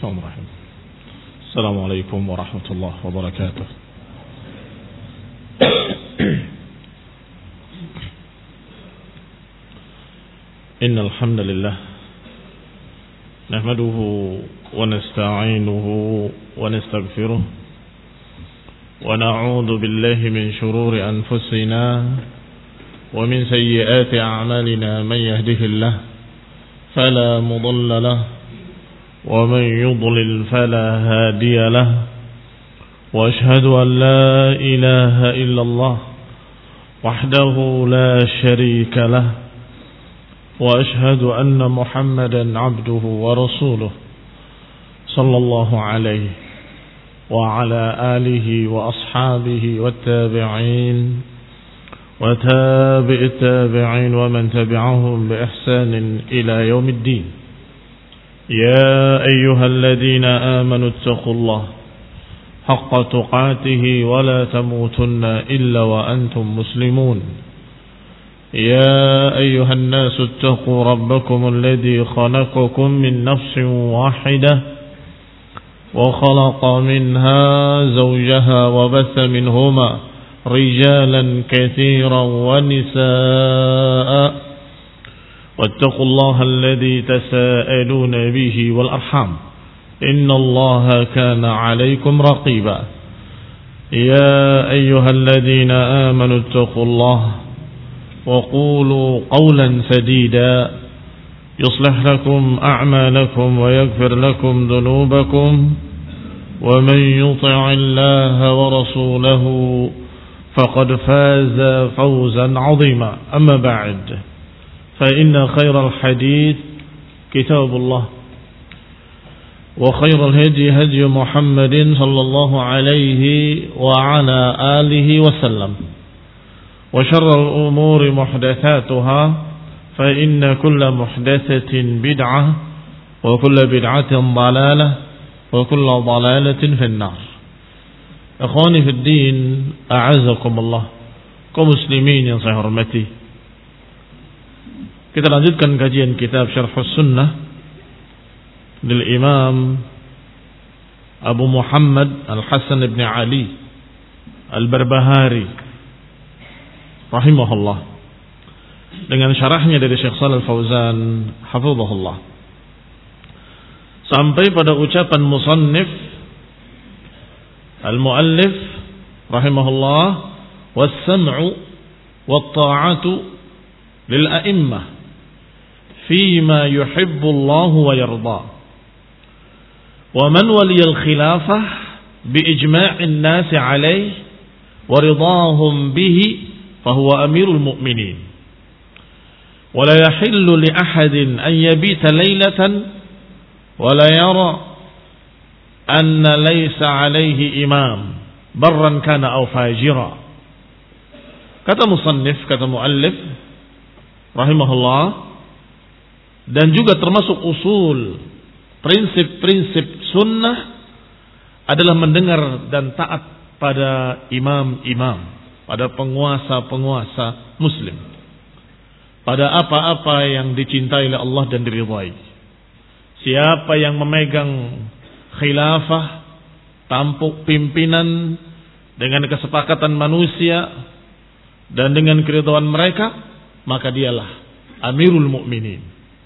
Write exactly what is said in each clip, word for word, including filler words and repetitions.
Bismillahirrahmanirrahim. Assalamualaikum warahmatullahi wabarakatuh. Innal hamdalillah nahmaduhu wa nasta'inuhu wa nastaghfiruh wa na'udzu billahi min shururi anfusina wa min sayyiati a'malina man yahdihillah fala mudilla lahu wa man yudlil fala hadiya lahu wa ashhadu an la ilaha illallah wahdahu la sharika lahu وأشهد أن محمدا عبده ورسوله صلى الله عليه وعلى آله وأصحابه والتابعين وتابع التابعين ومن تبعهم بإحسان إلى يوم الدين. يا أيها الذين آمنوا اتقوا الله حق تقاته ولا تموتن إلا وأنتم مسلمون. يا أيها الناس اتقوا ربكم الذي خلقكم من نفس واحدة وخلق منها زوجها وبث منهما رجالا كثيرا ونساء واتقوا الله الذي تساءلون به والأرحام إن الله كان عليكم رقيبا. يا أيها الذين آمنوا اتقوا الله وقولوا قولا سديدا يصلح لكم أعمالكم ويغفر لكم ذنوبكم ومن يطع الله ورسوله فقد فاز فوزا عظيما. أما بعد فإن خير الحديث كتاب الله وخير الهدي هدي محمد صلى الله عليه وعلى آله وسلم وشر الأمور محدثاتها فإن كل محدثة بدعة وكل بدعة ضلالة وكل ضلالة في النار. Ikhwani fi din, a'azakumullah, kaum muslimin yang saya hormati. Kita lanjutkan kajian kitab Syarh Sunnah dari Imam Abu Muhammad Al-Hasan ibn Ali Al-Barbahari rahimahullah, dengan syarahnya dari Syekh Shalih Al-Fauzan hafizahullah, sampai pada ucapan musannif al-muallif rahimahullah, was-sam'u wat-ta'atu lil a'immah fima yuhibbu Allah wa yarda wa man waliya al-khilafah bi ijma'in nas 'alayhi wa ridahum bihi فهو أمير المؤمنين ولا يحل لأحد أن يبيت ليلة ولا يرى أن ليس عليه إمام برا كان أو فاجرا. Kata musannif, kata muallif rahimahullah, dan juga termasuk usul prinsip-prinsip sunnah adalah mendengar dan taat pada imam-imam, pada penguasa-penguasa muslim, pada apa-apa yang dicintai oleh Allah dan diridhai. Siapa yang memegang khilafah, tampuk pimpinan dengan kesepakatan manusia dan dengan keridhaan mereka, maka dialah Amirul Mukminin.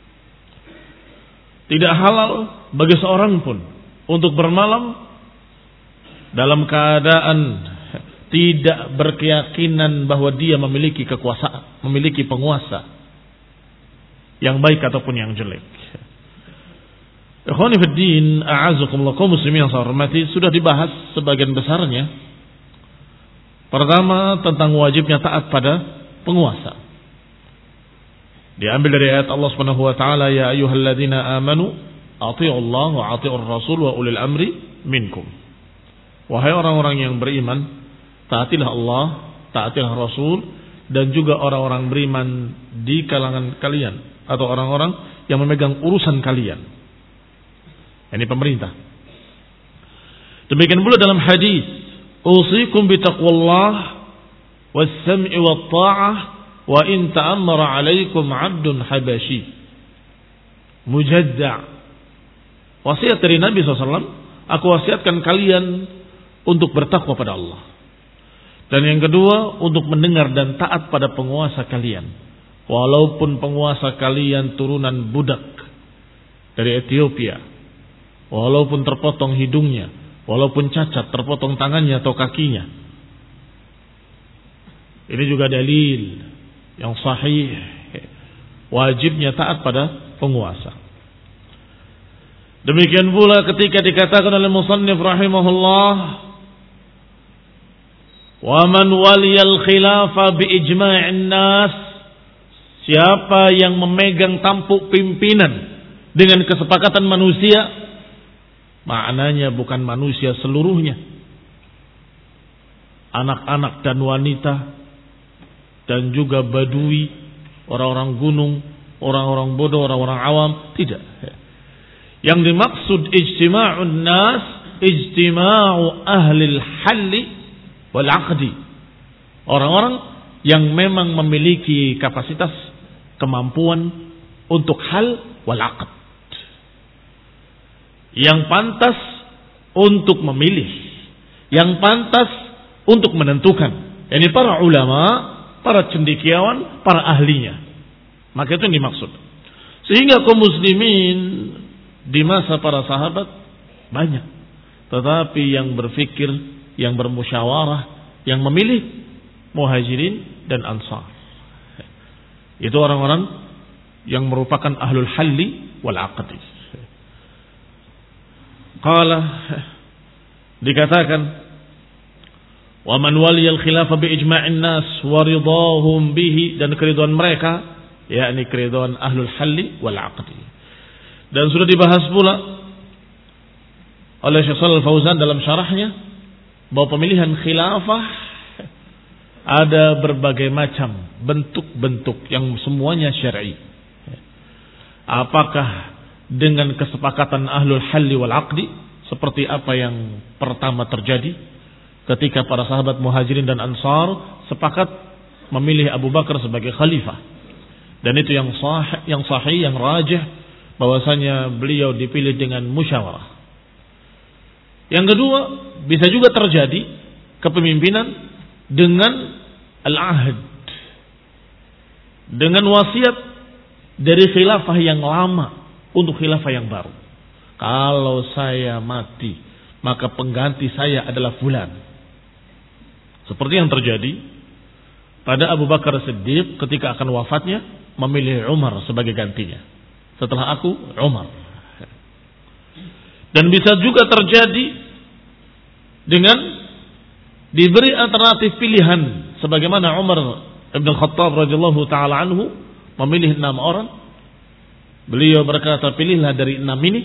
Tidak halal bagi seorang pun untuk bermalam dalam keadaan tidak berkeyakinan bahwa dia memiliki kekuasaan, memiliki penguasa yang baik ataupun yang jelek. Ikhwani fid din, a'azakumullah, kaum muslimin yang saya hormati, sudah dibahas sebagian besarnya. Pertama, tentang wajibnya taat pada penguasa. Diambil dari ayat Allah Subhanahu wa taala, ya ayyuhalladzina amanu athi'ullaha wa athi'ur rasul wa ulil amri minkum. Wahai orang-orang yang beriman, taatilah Allah, taatilah Rasul, dan juga orang-orang beriman di kalangan kalian, atau orang-orang yang memegang urusan kalian. Ini pemerintah. Demikian pula dalam hadis, usikum bitaqwallah was-sam'i wat-tha'ah wa in ta'ammara 'alaikum 'abdun habashi mujadda' Wasiat dari Nabi shallallahu alaihi wasallam, aku wasiatkan kalian untuk bertakwa pada Allah. Dan yang kedua, untuk mendengar dan taat pada penguasa kalian. Walaupun penguasa kalian turunan budak dari Ethiopia, walaupun terpotong hidungnya, walaupun cacat, terpotong tangannya atau kakinya. Ini juga dalil yang sahih, wajibnya taat pada penguasa. Demikian pula ketika dikatakan oleh musannif rahimahullah, wa man waliyal khilafa bi ijma'in nas, siapa yang memegang tampuk pimpinan dengan kesepakatan manusia, maknanya bukan manusia seluruhnya, anak-anak dan wanita dan juga badui, orang-orang gunung, orang-orang bodoh, orang-orang awam, tidak. Yang dimaksud ijtima'un nas, ijtima'u ahlil halli wal aqdi, orang-orang yang memang memiliki kapasitas, kemampuan untuk hal wal aqd, yang pantas untuk memilih, yang pantas untuk menentukan. Ini para ulama, para cendekiawan, para ahlinya. Maka itu yang dimaksud. Sehingga kaum muslimin di masa para sahabat banyak, tetapi yang berfikir, yang bermusyawarah, yang memilih muhajirin dan ansar, itu orang-orang yang merupakan ahlul halli wal aqdi. Qala, dikatakan, wa man waliyal khilafa bi ijma'in nas wa ridahum bihi, dan keridhaan mereka, yakni keridhaan ahlul halli wal aqdi. Dan sudah dibahas pula oleh Syekh Shalal Fauzan dalam syarahnya bahwa pemilihan khilafah ada berbagai macam bentuk-bentuk yang semuanya syar'i. Apakah dengan kesepakatan ahlul halli wal aqdi, seperti apa yang pertama terjadi ketika para sahabat muhajirin dan ansar sepakat memilih Abu Bakar sebagai khalifah, dan itu yang sahih, yang sahih, yang rajih, bahwasanya beliau dipilih dengan musyawarah. Yang kedua, bisa juga terjadi kepemimpinan dengan al-ahd, dengan wasiat dari khilafah yang lama untuk khilafah yang baru. Kalau saya mati, maka pengganti saya adalah fulan. Seperti yang terjadi pada Abu Bakar Siddiq ketika akan wafatnya, memilih Umar sebagai gantinya. Setelah aku, Umar. Dan bisa juga terjadi dengan diberi alternatif pilihan, sebagaimana Umar Ibn Khattab radhiyallahu taala anhu memilih enam orang. Beliau berkata, pilihlah dari enam ini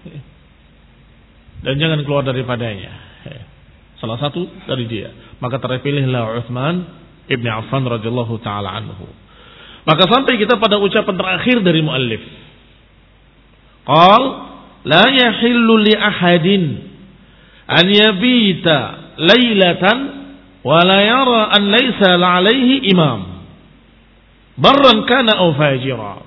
dan jangan keluar daripadanya, salah satu dari dia. Maka terpilihlah Utsman Ibn Affan radhiyallahu taala anhu. Maka sampai kita pada ucapan terakhir dari muallif, qal la yahillu li ahadin an yabita lailatan wa la yara an laysa alaihi imam barran kana aw fajira.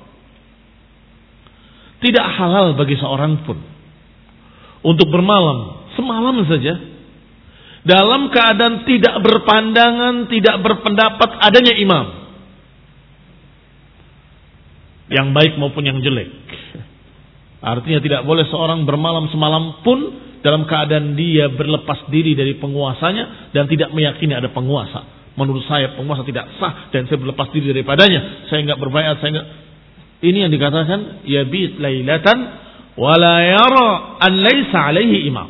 Tidak halal bagi seorang pun untuk bermalam semalam saja dalam keadaan tidak berpandangan, tidak berpendapat adanya imam, yang baik maupun yang jelek. Artinya tidak boleh seorang bermalam semalam pun dalam keadaan dia berlepas diri dari penguasanya dan tidak meyakini ada penguasa. Menurut saya penguasa tidak sah dan saya berlepas diri daripadanya, saya enggak berbaiat, saya enggak. Ini yang dikatakan yabit lailatan wa la yara an laysa alaihi imam.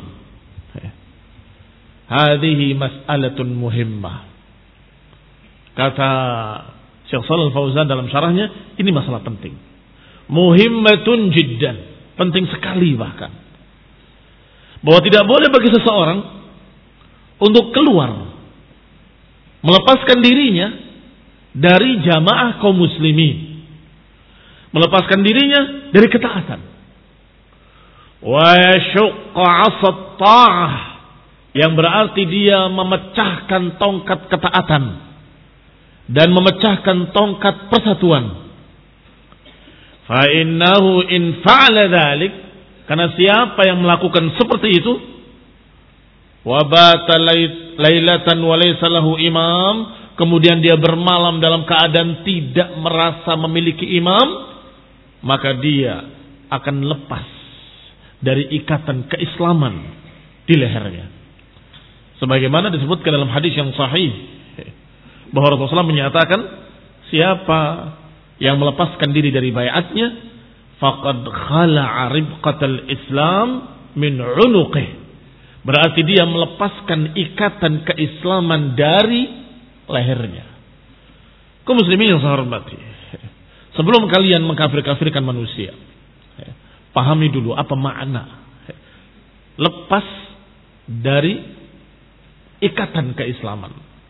Hadhihi mas'alatun muhimmah. Kata Syekh Shalal Fauzan dalam syarahnya, ini masalah penting. Muhimmatun jiddan, penting sekali bahkan. Bahwa tidak boleh bagi seseorang untuk keluar, melepaskan dirinya dari jamaah kaum muslimin, melepaskan dirinya dari ketaatan. Wa yashqa 'asat ta'ah, yang berarti dia memecahkan tongkat ketaatan dan memecahkan tongkat persatuan. Fa innahu in fa'ala dzalik, Karena siapa yang melakukan seperti itu, wa bata lailatan wa laysa lahu imam, kemudian dia bermalam dalam keadaan tidak merasa memiliki imam, maka dia akan lepas dari ikatan keislaman di lehernya. Sebagaimana disebutkan dalam hadis yang sahih bahwa Rasulullah menyatakan, siapa yang melepaskan diri dari baiatnya, faqad khala'a ribqatal Islam min 'unuqih. Berarti dia melepaskan ikatan keislaman dari lehernya. Kaum muslimin yang saya hormati, sebelum kalian mengkafir-kafirkan manusia, pahami dulu apa makna lepas dari ikatan keislaman.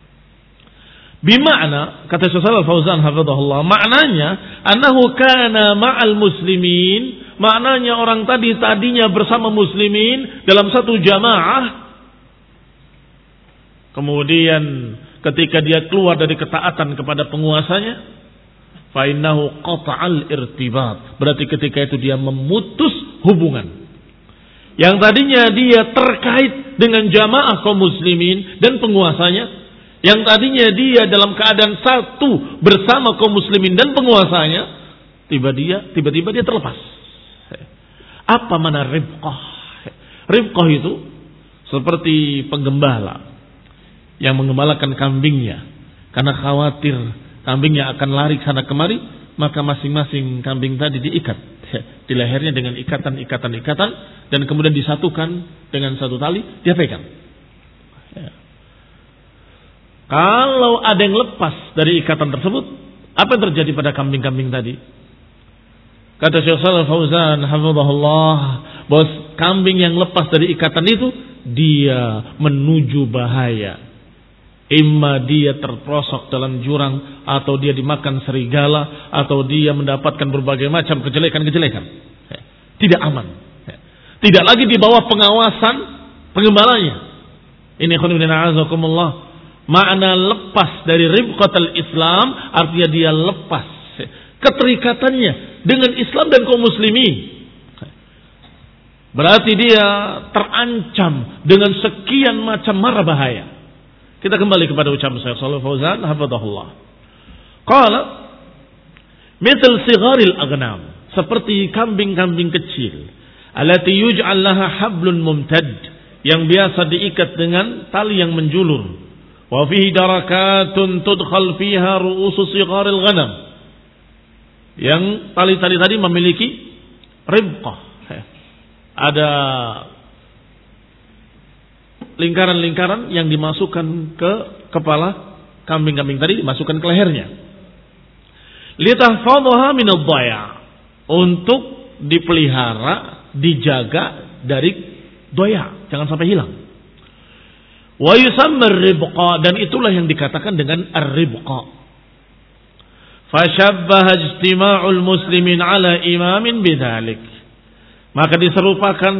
Bima'na, kata Syekh Shalal Fauzan hafizahullah, maknanya annahu kana ma'al muslimin, maknanya orang tadi tadinya bersama muslimin dalam satu jamaah, kemudian ketika dia keluar dari ketaatan kepada penguasanya, fa innahu qata'al irtibat, berarti ketika itu dia memutus hubungan. Yang tadinya dia terkait dengan jamaah kaum muslimin dan penguasanya, yang tadinya dia dalam keadaan satu bersama kaum muslimin dan penguasanya, tiba dia tiba-tiba dia terlepas. Apa mana ribqah? Ribqah itu seperti penggembala yang menggembalakan kambingnya karena khawatir kambingnya akan lari sana kemari, maka masing-masing kambing tadi diikat di lehernya dengan ikatan-ikatan-ikatan dan kemudian disatukan dengan satu tali, dia pegang. Kalau ada yang lepas dari ikatan tersebut, apa yang terjadi pada kambing-kambing tadi? Kata Syekh Shalal Fauzan hafizahullah, bahwa kambing yang lepas dari ikatan itu, dia menuju bahaya. Imma dia terprosok dalam jurang, atau dia dimakan serigala, atau dia mendapatkan berbagai macam kejelekan-kejelekan. Tidak aman. Tidak lagi di bawah pengawasan penggembalanya. Ini khonibina azakumullah. Makna lepas dari ribqatul Islam artinya dia lepas keterikatannya dengan Islam dan kaum muslimin. Berarti dia terancam dengan sekian macam mara bahaya. Kita kembali kepada ucapan Syekh Shalal Fauzan hafizahullah. Qala mithal sigharil aghnam, seperti kambing-kambing kecil, allati yuj'al laha hablun mumtad, yang biasa diikat dengan tali yang menjulur. Wa fihi darakatun tudkhal fiha ru'usu sigharil ghanam, yang tali-tali tadi memiliki ribqah, ada lingkaran-lingkaran yang dimasukkan ke kepala kambing-kambing tadi, dimasukkan ke lehernya. Litahfadhaha min ad-dhaya', untuk dipelihara, dijaga dari doya, jangan sampai hilang. Wa yusamma ar-ribqa, dan itulah yang dikatakan dengan ar-ribqa. Fashabbaha ijtima'ul muslimin ala imamin bidzalik, maka diserupakan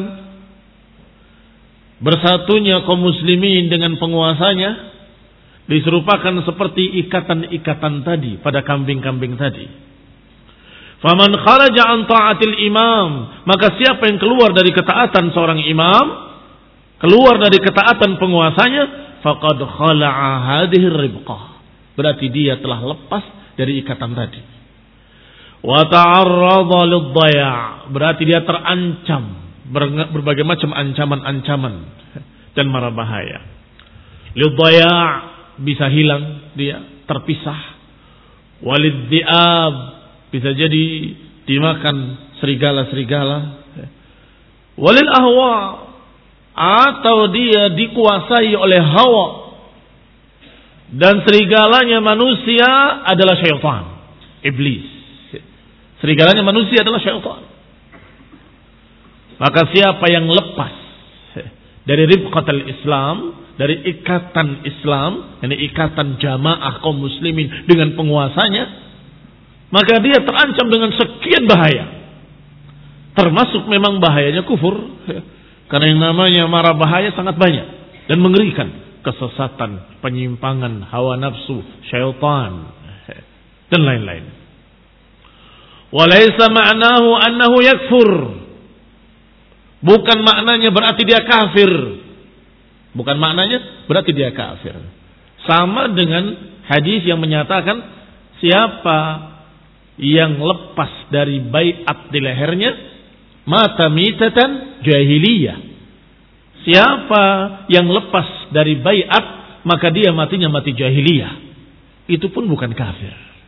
bersatunya kaum muslimin dengan penguasanya, diserupakan seperti ikatan-ikatan tadi pada kambing-kambing tadi. Faman kharaja an ta'atil imam, maka siapa yang keluar dari ketaatan seorang imam, keluar dari ketaatan penguasanya, faqad khala'a hadhihi ribqah, berarti dia telah lepas dari ikatan tadi. Wa ta'arradha lidh-dhaya', berarti dia terancam berbagai macam ancaman-ancaman dan mara bahaya. Lidh-dhaya', bisa hilang dia, terpisah. Walidh-dhi'ab, bisa jadi dimakan serigala-serigala. Walil ahwa', atau dia dikuasai oleh hawa, dan serigalanya manusia adalah syaitan, iblis. Serigalanya manusia adalah syaitan. Maka siapa yang lepas dari ribqatul Islam, dari ikatan Islam, ini ikatan jamaah kaum muslimin dengan penguasanya, maka dia terancam dengan sekian bahaya. Termasuk memang bahayanya kufur. Karena yang namanya mara bahaya sangat banyak dan mengerikan. Kesesatan, penyimpangan, hawa nafsu, syaitan, dan lain-lain. Walaysa ma'nahu annahu yakfur. Bukan maknanya berarti dia kafir. Bukan maknanya berarti dia kafir. Sama dengan hadis yang menyatakan siapa yang lepas dari baiat di lehernya mata mitatan jahiliyah. Siapa yang lepas dari baiat maka dia matinya mati jahiliyah. Itu pun bukan kafir.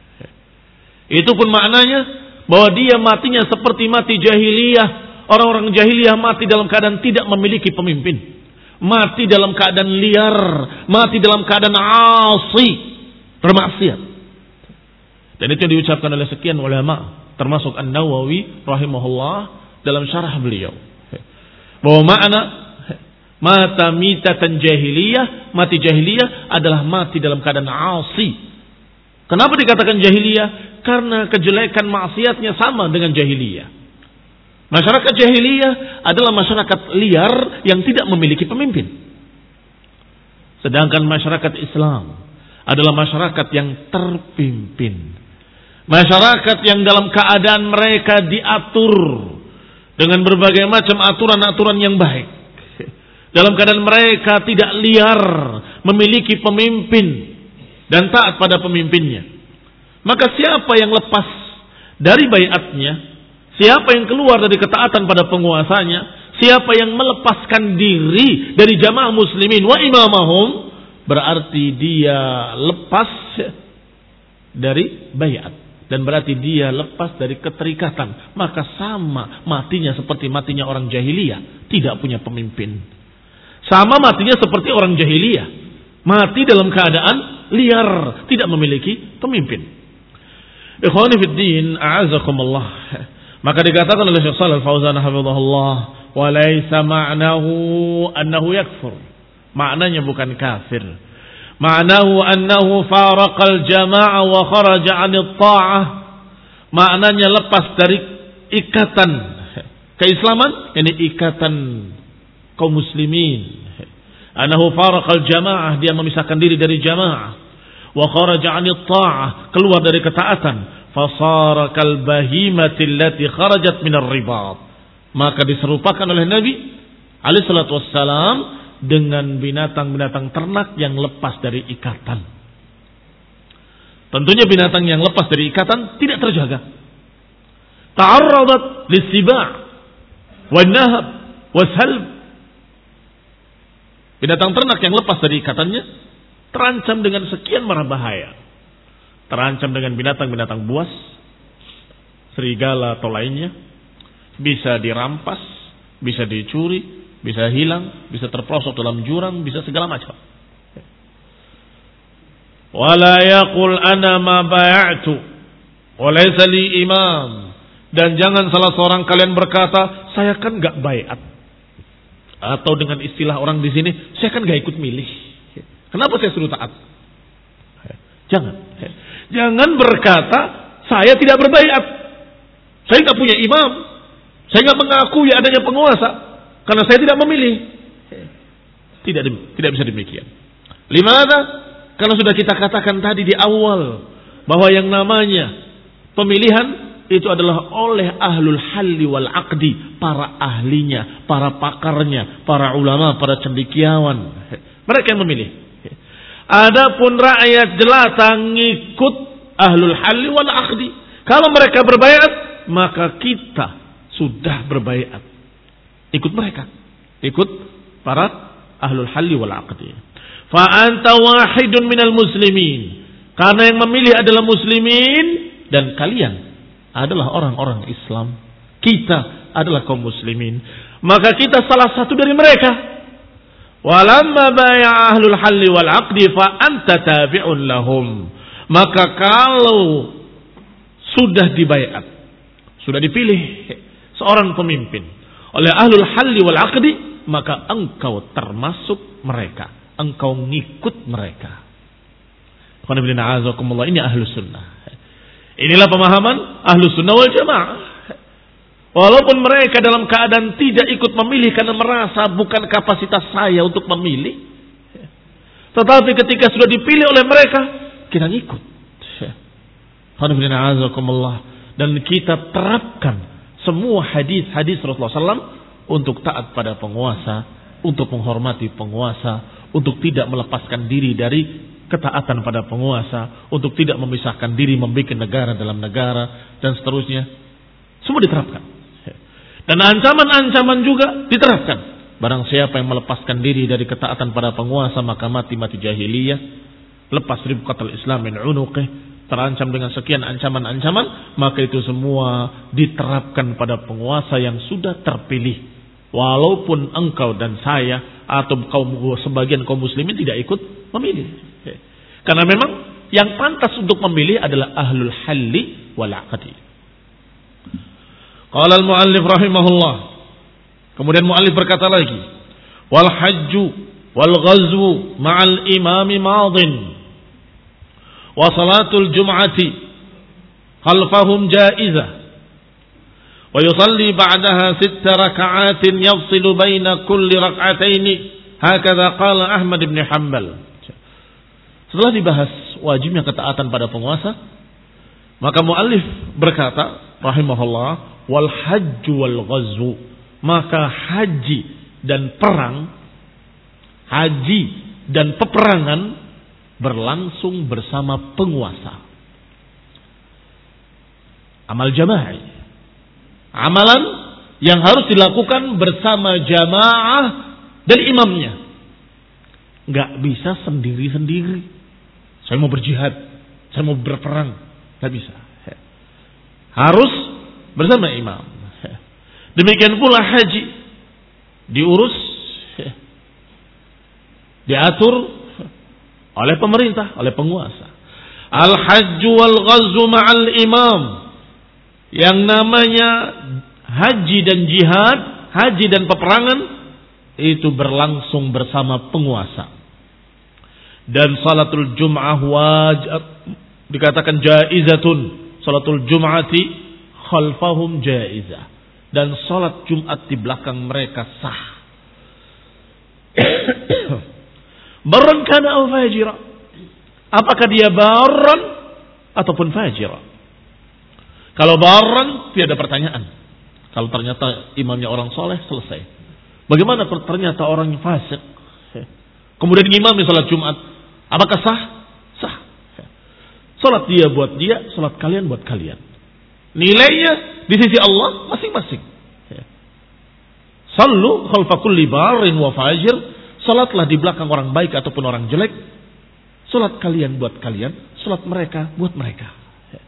Itu pun maknanya bahwa dia matinya seperti mati jahiliyah. Orang-orang jahiliyah mati dalam keadaan tidak memiliki pemimpin. Mati dalam keadaan liar. Mati dalam keadaan asi. Bermaksiat. Dan itu yang diucapkan oleh sekian ulama. Termasuk An-Nawawi rahimahullah dalam syarah beliau. Bahwa makna mata mitatan jahiliyah. Mati jahiliyah adalah mati dalam keadaan asi. Kenapa dikatakan jahiliyah? Karena kejelekan maksiatnya sama dengan jahiliyah. Masyarakat jahiliyah adalah masyarakat liar yang tidak memiliki pemimpin. Sedangkan masyarakat Islam adalah masyarakat yang terpimpin. Masyarakat yang dalam keadaan mereka diatur dengan berbagai macam aturan-aturan yang baik. Dalam keadaan mereka tidak liar, memiliki pemimpin dan taat pada pemimpinnya. Maka siapa yang lepas dari baiatnya, siapa yang keluar dari ketaatan pada penguasanya, siapa yang melepaskan diri dari jamaah muslimin wa imamahum, berarti dia lepas dari baiat dan berarti dia lepas dari keterikatan. Maka sama matinya seperti matinya orang jahiliyah, tidak punya pemimpin. Sama matinya seperti orang jahiliyah, mati dalam keadaan liar, tidak memiliki pemimpin. Ikhwani fid din, a'azakumullah. Maka dikatakan oleh Syekh Shalih Al-Fauzan hafizahullah, wa laisa ma'nahu annahu yakfur. Maknanya bukan kafir. Ma'nahu annahu faraqal jama'ah wa kharaja 'anil ta'ah. Maknanya lepas dari ikatan keislaman, ini ikatan kaum muslimin. Annahu faraqal jama'ah, dia memisahkan diri dari jamaah. Wa kharaja 'anil ta'ah, keluar dari ketaatan. Fasara kal bahimatil lati kharajat minar ribat. Maka diserupakan oleh Nabi alaihi salatu wassalam dengan binatang-binatang ternak yang lepas dari ikatan. Tentunya binatang yang lepas dari ikatan tidak terjaga. Ta'arradat lis-siba' wan nahab was-salb. Binatang ternak yang lepas dari ikatannya terancam dengan sekian marah bahaya. Terancam dengan binatang-binatang buas, serigala atau lainnya. Bisa dirampas, bisa dicuri, bisa hilang, bisa terperosok dalam jurang, bisa segala macam. Wala yaqul ana ma bay'tu wa laysa li imam. Dan jangan salah seorang kalian berkata, saya kan enggak baiat. Atau dengan istilah orang di sini, saya kan enggak ikut milih. Kenapa saya suruh taat? Jangan. Jangan berkata, saya tidak berbaiat. Saya enggak punya imam. Saya enggak mengakui adanya penguasa. Karena saya tidak memilih. Tidak, tidak bisa demikian. Limana? Karena sudah kita katakan tadi di awal. Bahwa yang namanya pemilihan itu adalah oleh ahlul halli wal aqdi. Para ahlinya, para pakarnya, para ulama, para cendekiawan. Mereka yang memilih. Adapun rakyat jelata ngikut ahlul halli wal aqdi. Kalau mereka berbaiat, maka kita sudah berbaiat. Ikut mereka. Ikut para ahlul halli wal aqdi. Fa anta wahidun minal muslimin. Karena yang memilih adalah muslimin dan kalian adalah orang-orang Islam. Kita adalah kaum muslimin. Maka kita salah satu dari mereka. Walamma bai'a ahlul halli wal aqdi fa anta tabi'un lahum. Maka kalau sudah dibaiat, sudah dipilih seorang pemimpin oleh ahlul halli wal aqdi, maka engkau termasuk mereka, engkau ngikut mereka. Ini ahlus sunnah. Inilah pemahaman ahlus sunnah wal jamaah. Walaupun mereka dalam keadaan tidak ikut memilih karena merasa bukan kapasitas saya untuk memilih, tetapi ketika sudah dipilih oleh mereka, kita ngikut. Dan kita terapkan semua hadis-hadis Rasulullah shallallahu alaihi wasallam untuk taat pada penguasa, untuk menghormati penguasa, untuk tidak melepaskan diri dari ketaatan pada penguasa, untuk tidak memisahkan diri membuat negara dalam negara, dan seterusnya. Semua diterapkan. Dan ancaman-ancaman juga diterapkan. Barang siapa yang melepaskan diri dari ketaatan pada penguasa, maka mati-mati jahiliyah. Lepas ribqatul Islam min unuqih, terancam dengan sekian ancaman-ancaman, maka itu semua diterapkan pada penguasa yang sudah terpilih. Walaupun engkau dan saya atau kaum sebagian kaum muslimin tidak ikut memilih. Karena memang yang pantas untuk memilih adalah ahlul halli wal aqdi. Qala al-muallif rahimahullah. Kemudian muallif berkata lagi, wal hajju wal ghazwu ma'al imami madin. Wa salatul jum'ati khalfahum jaizah. Wa yusalli ba'daha sitta raka'atin yafsilu baina kulli rak'ataini. Hakadha qala Ahmad bin Hanbal. Setelah dibahas wajibnya ketaatan pada penguasa, maka muallif berkata rahimahullah, wal hajju wal ghazwu, maka haji dan perang, haji dan peperangan berlangsung bersama penguasa. Amal jamaah, amalan yang harus dilakukan bersama jamaah dan imamnya. Nggak bisa sendiri-sendiri. Saya mau berjihad, saya mau berperang, nggak bisa. Harus bersama imam. Demikian pula haji diurus, diatur oleh pemerintah, oleh penguasa. Al-hajju wal ghazwu ma'al imam. Yang namanya haji dan jihad, haji dan peperangan itu berlangsung bersama penguasa. Dan salatul jum'ah wajib dikatakan jaizatun. Salatul jum'ati khalfahum jaizah. Dan salat Jumat di belakang mereka sah. Barran kana aw fajira. Apakah dia barran ataupun fajira? Kalau barran tiada pertanyaan. Kalau ternyata imamnya orang soleh, selesai. Bagaimana kalau ternyata orang fasik? Kemudian imamnya salat Jumat, apakah sah? Sah. Salat dia buat dia, salat kalian buat kalian. Nilainya di sisi Allah masing-masing. Sallu khalfa kulli barin wa fajir. Salatlah di belakang orang baik ataupun orang jelek. Salat kalian buat kalian, salat mereka buat mereka.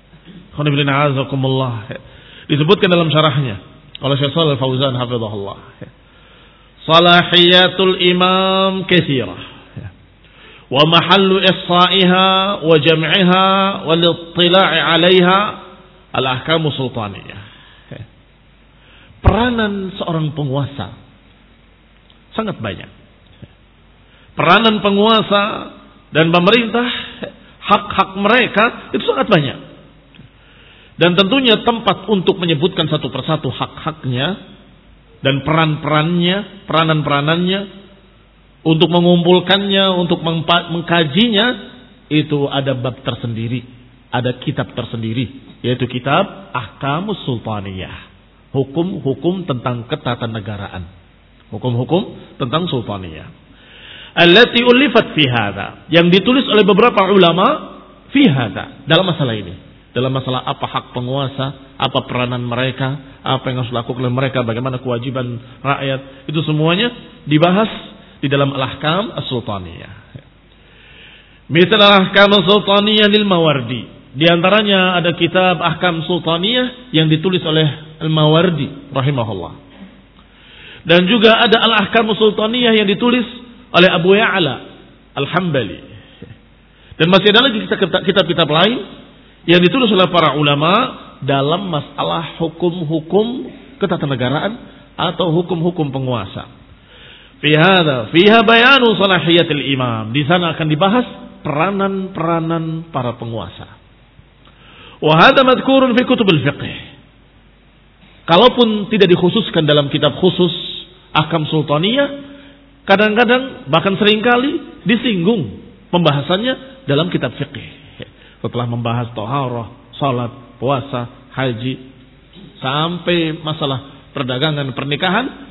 Disebutkan dalam syarahnya oleh Syekh Shalih Al-Fauzan hafizahullah. Salahiyatul imam katsirah. Wa mahallu ihsa'iha wa jam'iha wal ittila'i 'alaiha al-ahkamu sultaniyah. Peranan seorang penguasa sangat banyak. Peranan penguasa dan pemerintah, hak-hak mereka itu sangat banyak. Dan tentunya tempat untuk menyebutkan satu persatu hak-haknya dan peran-perannya, peranan-peranannya, untuk mengumpulkannya, untuk mengkajinya, itu ada bab tersendiri, ada kitab tersendiri, yaitu kitab Ahkamus Sultaniyah. Hukum-hukum tentang ketatanegaraan. Hukum-hukum tentang sultaniyah. Allati ulifat fi hadha, yang ditulis oleh beberapa ulama fi hadha, dalam masalah ini. Dalam masalah apa hak penguasa, apa peranan mereka, apa yang harus dilakukan oleh mereka, bagaimana kewajiban rakyat, itu semuanya dibahas di dalam al-ahkam as-sultaniyah. Misal al-ahkam as-sultaniyah lil Mawardi. Di antaranya ada kitab Ahkam Sultaniyah yang ditulis oleh Al-Mawardi rahimahullah. Dan juga ada Al-Ahkam Sultaniyah yang ditulis oleh Abu Ya'la Al-Hambali. Dan masih ada lagi kitab-kitab lain yang ditulis oleh para ulama dalam masalah hukum-hukum ketatanegaraan atau hukum-hukum penguasa. Fi hadza fiha bayanu salahiyatil imam. Di sana akan dibahas peranan-peranan para penguasa. Wa hadza madhkurun fi kutubil fiqh. Kalaupun tidak dikhususkan dalam kitab khusus Ahkam Sultaniyah, kadang-kadang bahkan seringkali disinggung pembahasannya dalam kitab fikih. Setelah membahas taharah, salat, puasa, haji, sampai masalah perdagangan, pernikahan,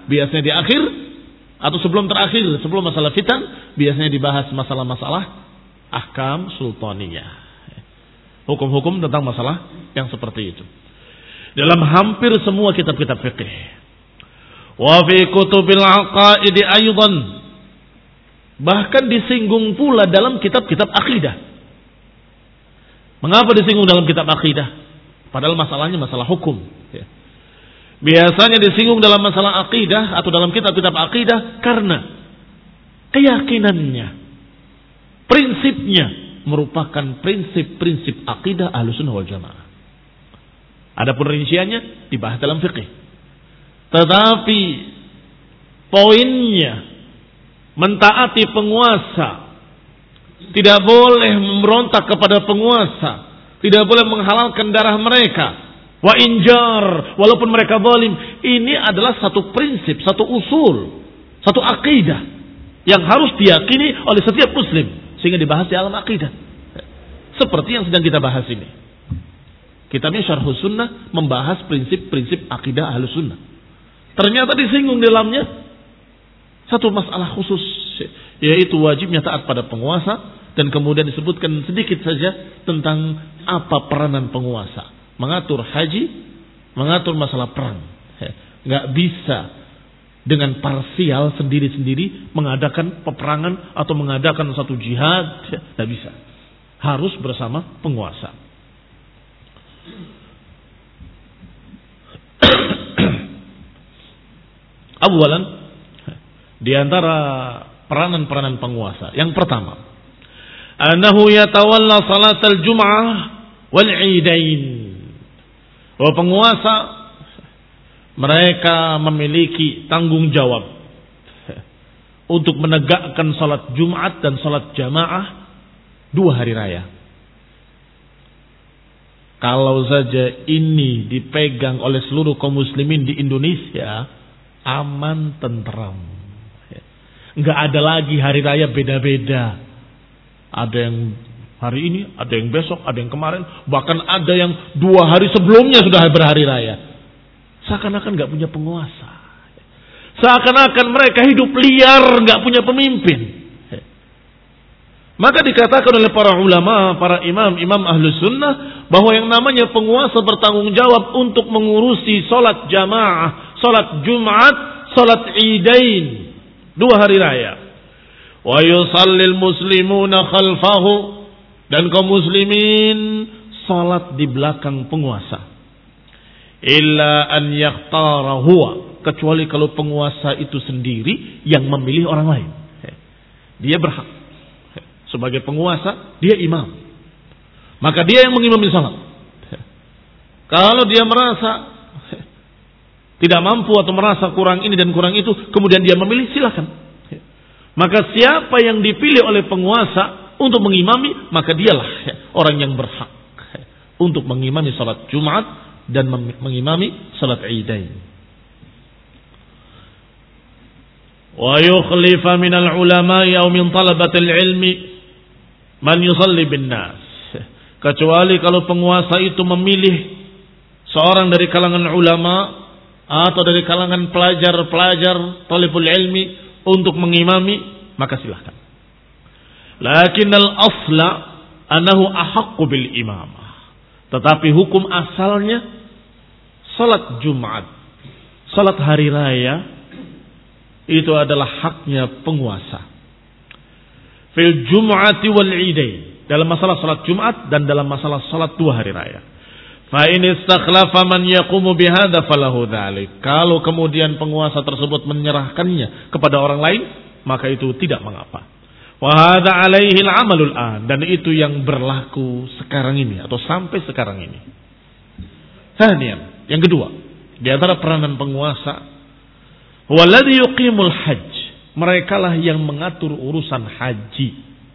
biasanya di akhir atau sebelum terakhir, sebelum masalah fitan, biasanya dibahas masalah-masalah ahkam sultaniyah. Hukum-hukum tentang masalah yang seperti itu. Dalam hampir semua kitab-kitab fikih. Wa fi kutubil aqaidi aydan. Bahkan disinggung pula dalam kitab-kitab akidah. Mengapa disinggung dalam kitab akidah? Padahal masalahnya masalah hukum. Biasanya disinggung dalam masalah akidah atau dalam kitab-kitab akidah karena keyakinannya, prinsipnya merupakan prinsip-prinsip akidah Ahlussunnah wal Jamaah. Adapun rinciannya dibahas dalam fikih. Tetapi poinnya mentaati penguasa, tidak boleh memberontak kepada penguasa, tidak boleh menghalalkan darah mereka. Wa injar, walaupun mereka zalim, ini adalah satu prinsip, satu usul, satu akidah yang harus diyakini oleh setiap muslim sehingga dibahas di alam akidah. Seperti yang sedang kita bahas ini. Kitabnya Syarhus Sunnah membahas prinsip-prinsip akidah Ahlus Sunnah. Ternyata disinggung dalamnya satu masalah khusus, yaitu wajibnya taat pada penguasa, dan kemudian disebutkan sedikit saja tentang apa peranan penguasa. Mengatur haji, mengatur masalah perang. Nggak bisa dengan parsial sendiri-sendiri mengadakan peperangan atau mengadakan satu jihad. Nggak bisa. Harus bersama penguasa. Awalan, di antara peranan-peranan penguasa. Yang pertama, annahu yatawalla salatal jum'ah wal 'idain. Bahwa penguasa mereka memiliki tanggung jawab untuk menegakkan salat Jumat dan salat jamaah dua hari raya. Kalau saja ini dipegang oleh seluruh kaum muslimin di Indonesia, aman tentram. Enggak ada lagi hari raya beda-beda. Ada yang hari ini, ada yang besok, ada yang kemarin, bahkan ada yang dua hari sebelumnya sudah berhari raya. Seakan-akan nggak punya penguasa. Seakan-akan mereka hidup liar, nggak punya pemimpin. Maka dikatakan oleh para ulama, para imam, imam Ahlus Sunnah, bahwa yang namanya penguasa bertanggung jawab untuk mengurusi sholat jamaah, sholat Jumat, sholat Idain, dua hari raya. Wa yusallil muslimuna khalfahu. Dan kaum muslimin salat di belakang penguasa. Illa an yakhtara huwa, kecuali kalau penguasa itu sendiri yang memilih orang lain. Dia berhak. Sebagai penguasa, dia imam. Maka dia yang mengimami salat. Kalau dia merasa tidak mampu atau merasa kurang ini dan kurang itu, kemudian dia memilih, silakan. Maka siapa yang dipilih oleh penguasa untuk mengimami, maka dialah orang yang berhak untuk mengimami salat Jumat dan mengimami salat Idain. Wa yukhlifa minal ulama'i aw min talabatil ilmi man yusalli bin nas. Kecuali kalau penguasa itu memilih seorang dari kalangan ulama atau dari kalangan pelajar-pelajar talibul ilmi untuk mengimami, maka silahkan. Lakin al-asla annahu ahaqqu bil imamah. Tetapi hukum asalnya salat Jumat, salat hari raya itu adalah haknya penguasa. Fil Jum'ati wal Idain, dalam masalah salat Jumat dan dalam masalah salat dua hari raya. Fa in istakhlafa man yaqumu bihadza falahu dzalik. Kalau kemudian penguasa tersebut menyerahkannya kepada orang lain, maka itu tidak mengapa. Wa hadza alaihi al-amalul an, dan itu yang berlaku sekarang ini atau sampai sekarang ini. Thaniyan, yang kedua, di antara peranan penguasa, walladzi yuqimul hajj, merekalah yang mengatur urusan haji.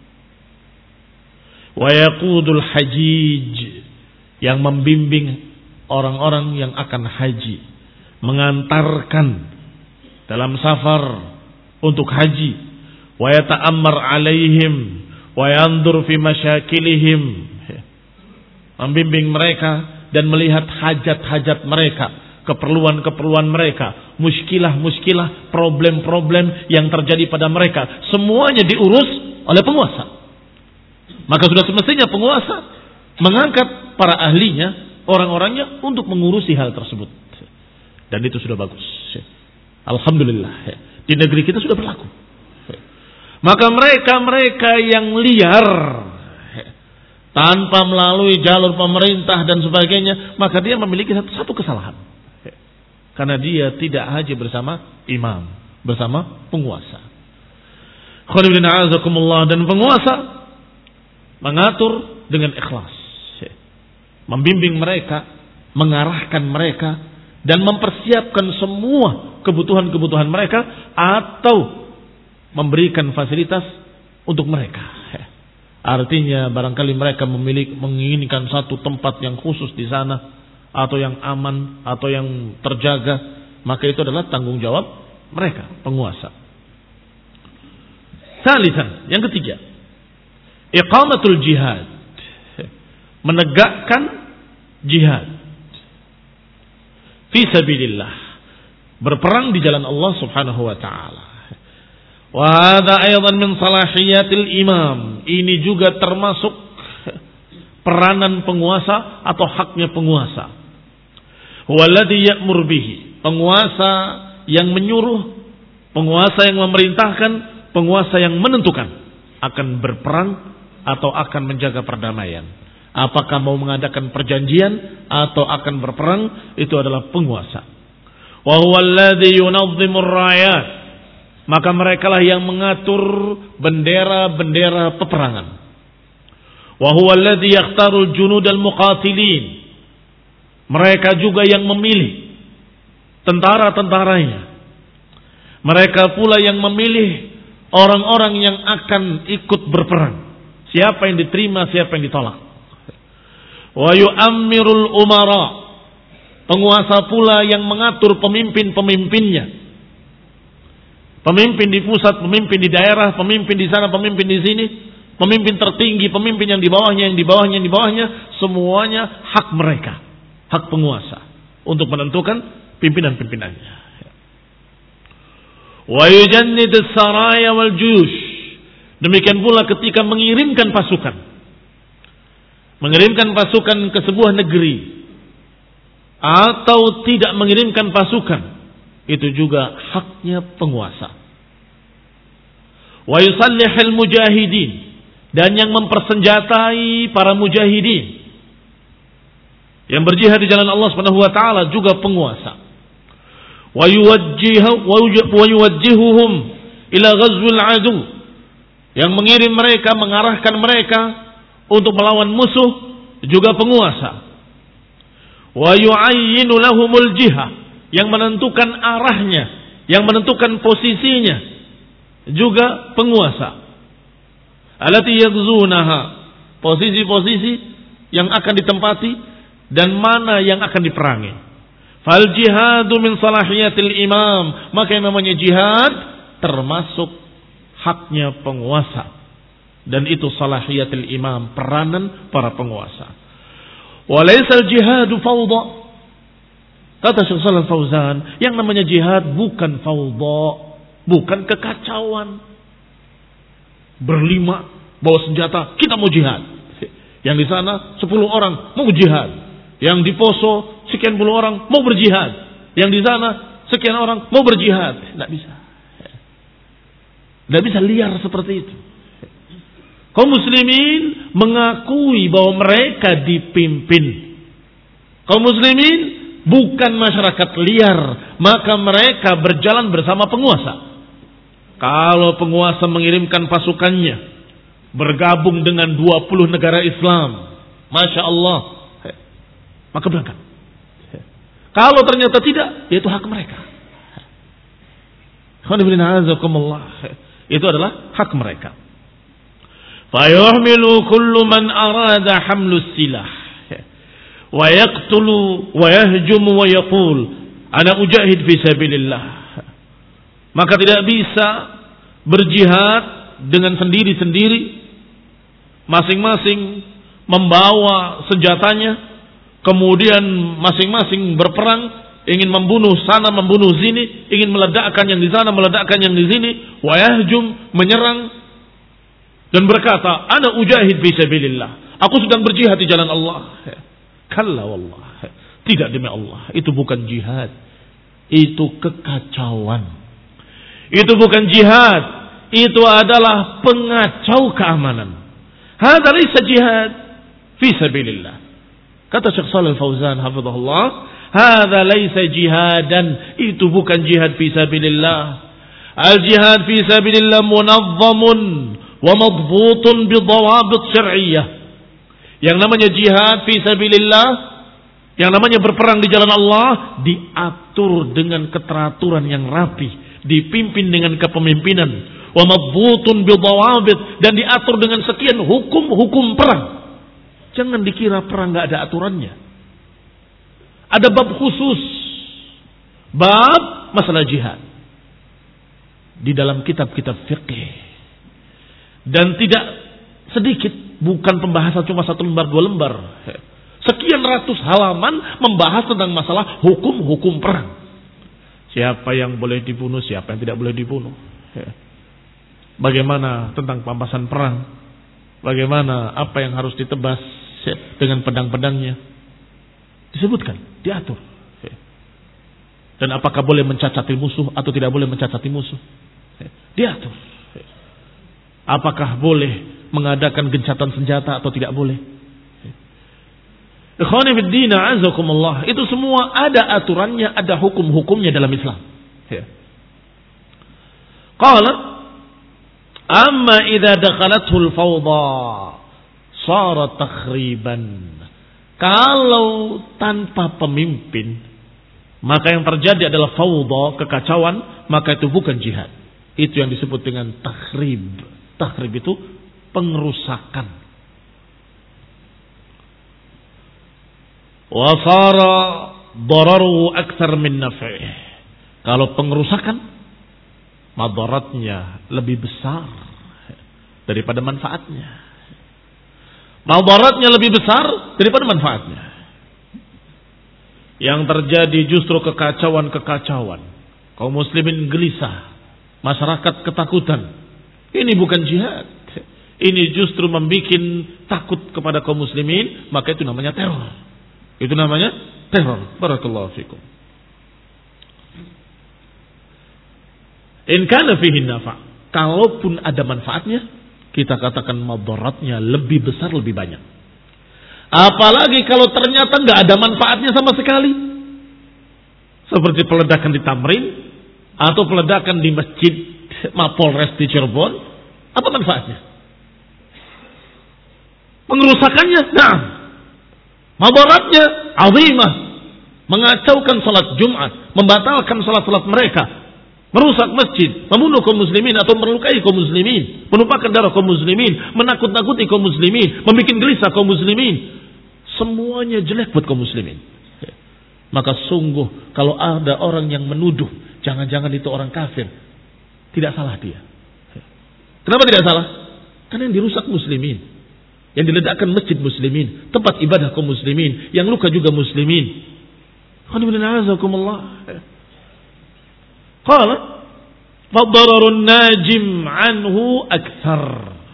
Wa yaqudul hajij, yang membimbing orang-orang yang akan haji, mengantarkan dalam safar untuk haji. Wa yata'ammar alaihim wa yandur fi masyakilihim, membimbing mereka dan melihat hajat-hajat mereka, keperluan-keperluan mereka, muskilah-muskilah, problem-problem yang terjadi pada mereka, semuanya diurus oleh penguasa. Maka sudah semestinya penguasa mengangkat para ahlinya, orang-orangnya untuk mengurusi hal tersebut. Dan itu sudah bagus. Alhamdulillah. Di negeri kita sudah berlaku. Maka mereka-mereka yang liar, tanpa melalui jalur pemerintah dan sebagainya, maka dia memiliki satu, satu kesalahan. Karena dia tidak haji bersama imam, bersama penguasa. Dan penguasa mengatur dengan ikhlas, membimbing mereka, mengarahkan mereka, dan mempersiapkan semua kebutuhan-kebutuhan mereka, atau memberikan fasilitas untuk mereka. Artinya barangkali mereka memiliki, menginginkan satu tempat yang khusus di sana, atau yang aman, atau yang terjaga, maka itu adalah tanggung jawab mereka, penguasa. Salisan, yang ketiga, iqamatul jihad, menegakkan jihad fi sabilillah, berperang di jalan Allah Subhanahu wa taala. Wa hadza aidan min salahiyatil imam, ini juga termasuk peranan penguasa atau haknya penguasa. Huwallazi ya'mur bihi, penguasa yang menyuruh, penguasa yang memerintahkan, penguasa yang menentukan akan berperang atau akan menjaga perdamaian. Apakah mau mengadakan perjanjian atau akan berperang, itu adalah penguasa. Wa huwallazi yunazzimur rayat, maka merekalah yang mengatur bendera-bendera peperangan. Wa huwallazi yakhtarul junudal muqatilin, mereka juga yang memilih tentara-tentaranya. Mereka pula yang memilih orang-orang yang akan ikut berperang. Siapa yang diterima, siapa yang ditolak. Wa yu'ammirul umara, penguasa pula yang mengatur pemimpin-pemimpinnya. Pemimpin di pusat, pemimpin di daerah, pemimpin di sana, pemimpin di sini, pemimpin tertinggi, pemimpin yang di bawahnya, yang di bawahnya, yang di bawahnya, semuanya hak mereka, hak penguasa untuk menentukan pimpinan-pimpinannya. Wa yujannidus saraya wal juyush, demikian pula ketika mengirimkan pasukan, mengirimkan pasukan ke sebuah negeri atau tidak mengirimkan pasukan, itu juga haknya penguasa. Wa yusallihul mujahidin, dan yang mempersenjatai para mujahidin yang berjihad di jalan Allah Subhanahu wa taala juga penguasa. Wa yuwajjihu wa yuwajjihuhum ila ghazwil adu, yang mengirim mereka, mengarahkan mereka untuk melawan musuh juga penguasa. Wa yu'ayyinu lahumul jihah, yang menentukan arahnya, yang menentukan posisinya juga penguasa. Allati yaghzunaha, posisi-posisi yang akan ditempati dan mana yang akan diperangi. Fal jihadu min salahiyatil imam, maka yang namanya jihad termasuk haknya penguasa, dan itu salahiyatil imam, peranan para penguasa. Walaysal jihadu fawda, kata Syekh Shalih Fauzan, yang namanya jihad bukan fawda, bukan kekacauan. Berlima bawa senjata, kita mau jihad. Yang di sana sepuluh orang mau jihad. Yang di Poso sekian puluh orang mau berjihad. Yang di sana sekian orang mau berjihad. Tidak bisa. Tidak bisa liar seperti itu. Kaum muslimin mengakui bahwa mereka dipimpin. Kaum muslimin bukan masyarakat liar, maka mereka berjalan bersama penguasa. Kalau penguasa mengirimkan pasukannya bergabung dengan dua puluh negara Islam, Masya Allah, maka berangkat. Kalau ternyata tidak, yaitu hak mereka. Itu adalah hak mereka. Fayuhmilu kullu man arada hamlus silah wa yaqtulu wa yahjumu wa yaqul ana ujahid fi sabilillah. Maka tidak bisa berjihad dengan sendiri-sendiri, masing-masing membawa senjatanya, kemudian masing-masing berperang ingin membunuh sana, membunuh sini, ingin meledakkan yang di sana, meledakkan yang di sini, wa yahjum, menyerang dan berkata, ana ujahid fi sabilillah. Aku sedang berjihad di jalan Allah. Kalla wallah. Tidak demi Allah, itu bukan jihad. Itu kekacauan. Itu bukan jihad. Itu adalah pengacau keamanan. Hadza laysa jihad fi sabilillah. Kata Syekh Shalih Al-Fauzan hafizahullah, hadza laysa jihadan. Itu bukan jihad fi sabilillah. Al-jihad fi sabilillah munazzamun wa madbutun bi dhawabit syar'iyyah. Yang namanya jihad fi sabilillah, yang namanya berperang di jalan Allah, diatur dengan keteraturan yang rapi, dipimpin dengan kepemimpinan, wa madbutun bi dhawabit, dan diatur dengan sekian hukum-hukum perang. Jangan dikira perang enggak ada aturannya. Ada bab khusus, bab masalah jihad di dalam kitab-kitab fikih. Dan tidak sedikit, bukan pembahasan cuma satu lembar dua lembar. Sekian ratus halaman membahas tentang masalah hukum-hukum perang. Siapa yang boleh dibunuh, siapa yang tidak boleh dibunuh. Bagaimana tentang pampasan perang. Bagaimana apa yang harus ditebas dengan pedang-pedangnya. Disebutkan, diatur. Dan apakah boleh mencacati musuh atau tidak boleh mencacati musuh. Diatur. Apakah boleh mengadakan gencatan senjata atau tidak boleh. Ikhwani fiddin a'azakumullah, itu semua ada aturannya, ada hukum-hukumnya dalam Islam. Qala amma idza dakhalathu al-fawda sara takhriban. Kalau tanpa pemimpin, maka yang terjadi adalah fawda, kekacauan, maka itu bukan jihad. Itu yang disebut dengan takhrib. Takhrib itu pengerusakan. Wa sara dararuhu aktsar min naf'ih. Kalau pengerusakan, madaratnya lebih besar daripada manfaatnya. Madaratnya lebih besar daripada manfaatnya. Yang terjadi justru kekacauan-kekacauan. Kaum muslimin gelisah, masyarakat ketakutan. Ini bukan jihad. Ini justru membuat takut kepada kaum muslimin, maka itu namanya teror. Itu namanya teror. Barakallahu fikum. In kana fihi nafa'. Kalaupun ada manfaatnya, kita katakan madaratnya lebih besar, lebih banyak. Apalagi kalau ternyata nggak ada manfaatnya sama sekali. Seperti peledakan di Tamrin atau peledakan di masjid Mapolres di Cirebon. Apa manfaatnya? Pengerusakannya, nah, madaratnya azimah, mengacaukan salat Jumat, membatalkan salat-salat mereka, merusak masjid, membunuh kaum muslimin atau melukai kaum muslimin, menumpahkan darah kaum muslimin, menakut-nakuti kaum muslimin, membuat gelisah kaum muslimin. Semuanya jelek buat kaum muslimin. Maka sungguh kalau ada orang yang menuduh, jangan-jangan itu orang kafir, tidak salah dia. Kenapa tidak salah? Karena yang dirusak muslimin, yang diledakkan masjid muslimin, tempat ibadah kaum muslimin, yang luka juga muslimin. Qala fadararun najim anhu akthar.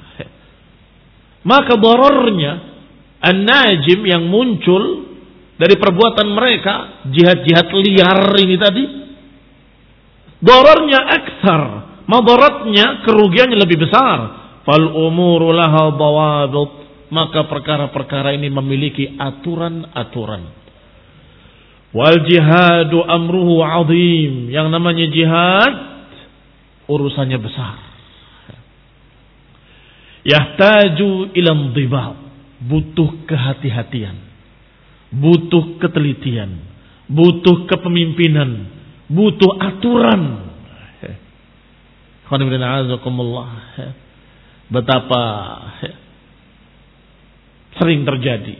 Maka dararnya an-najim yang muncul dari perbuatan mereka, jihad-jihad liar ini tadi, dararnya akthar, madaratnya, kerugiannya lebih besar. Fal umuru laha dawabit. Maka perkara-perkara ini memiliki aturan-aturan. Wal jihadu amruhu azim. Yang namanya jihad, urusannya besar. Yahtaju ilam dhibab. Butuh kehati-hatian. Butuh ketelitian. Butuh kepemimpinan. Butuh aturan. Betapa sering terjadi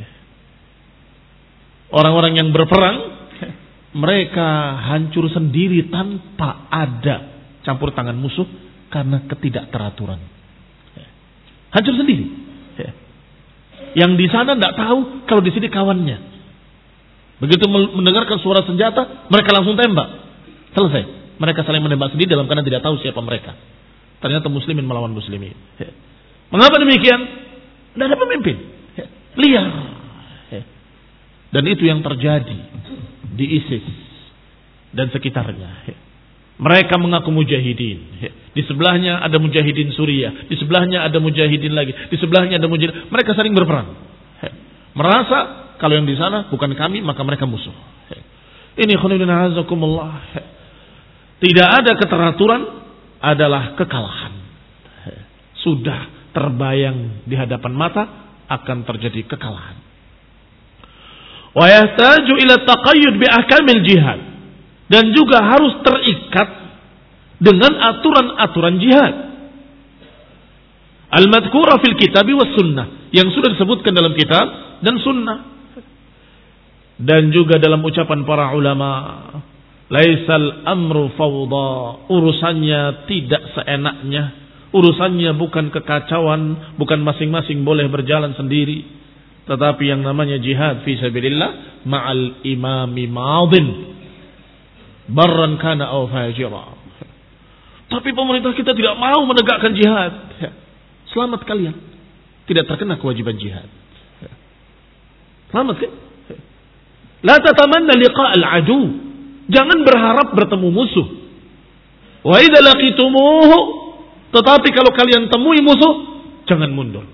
orang-orang yang berperang, mereka hancur sendiri tanpa ada campur tangan musuh karena ketidakteraturan. Hancur sendiri. Yang di sana tidak tahu kalau di sini kawannya. Begitu mendengarkan suara senjata, mereka langsung tembak. Selesai. Mereka saling menembak sendiri dalam keadaan tidak tahu siapa mereka. Ternyata muslimin melawan muslimin. Mengapa demikian? Tidak ada pemimpin. Liar. Dan itu yang terjadi di ISIS dan sekitarnya. Mereka mengaku mujahidin. Di sebelahnya ada mujahidin Suriah. Di sebelahnya ada mujahidin lagi. Di sebelahnya ada mujahidin. Mereka saling berperang. Merasa kalau yang di sana bukan kami, maka mereka musuh. Ini khonibina azakumullah. Tidak ada keteraturan adalah kekalahan. Sudah terbayang di hadapan mata akan terjadi kekalahan. Wa yahtaju ila taqayyud bi ahkamil jihad. Dan juga harus terikat dengan aturan-aturan jihad. Al-madhkura fil kitab was sunnah. Yang sudah disebutkan dalam kitab dan sunnah. Dan juga dalam ucapan para ulama, laisal amru fawda, urusannya tidak seenaknya, urusannya bukan kekacauan, bukan masing-masing boleh berjalan sendiri, tetapi yang namanya jihad fi sabilillah ma'al imami madin barran kana aw fajira. Tapi pemerintah kita tidak mau menegakkan jihad. Selamat kalian, tidak terkena kewajiban jihad. Selamat kan? La tatamanna liqa' al-adu. Jangan berharap bertemu musuh. Wa idza laqitumuhu, tetapi kalau kalian temui musuh, jangan mundur.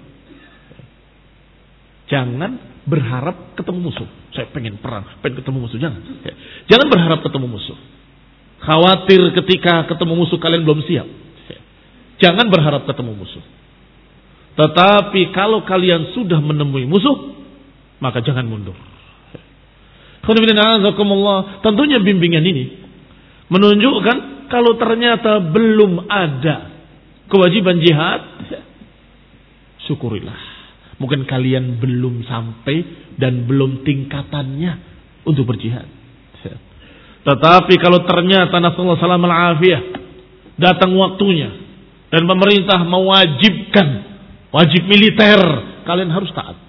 Jangan berharap ketemu musuh. Saya pengen perang, pengen ketemu musuh, jangan. Jangan berharap ketemu musuh. Khawatir ketika ketemu musuh kalian belum siap. Jangan berharap ketemu musuh. Tetapi kalau kalian sudah menemui musuh, maka jangan mundur. Tentunya bimbingan ini menunjukkan kalau ternyata belum ada kewajiban jihad, syukurilah. Mungkin kalian belum sampai dan belum tingkatannya untuk berjihad. Tetapi kalau ternyata nasallahu salam al-afiyah, datang waktunya dan pemerintah mewajibkan wajib militer, kalian harus taat.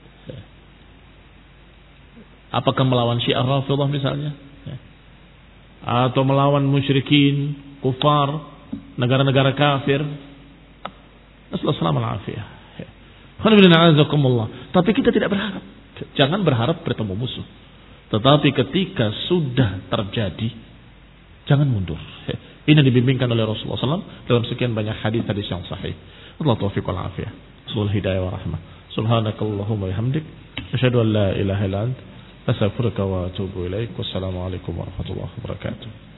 Apakah melawan Syiah Rafidhah misalnya, atau melawan musyrikin, kufar, negara-negara kafir. Nasallallahu alaihi wasallam. Tapi kita tidak berharap. Jangan berharap bertemu musuh. Tetapi ketika sudah terjadi, jangan mundur. Ini dibimbingkan oleh Rasulullah shallallahu alaihi wasallam dalam sekian banyak hadis-hadis yang sahih. Allah taufiq wal afiyah. Sul hidayah wa rahmah. Subhanakallahumma bihamdik, asyhadu an la ilaha illa anta, astaghfiruka wa atubu ilaik. Wassalamualaikum warahmatullahi wabarakatuh.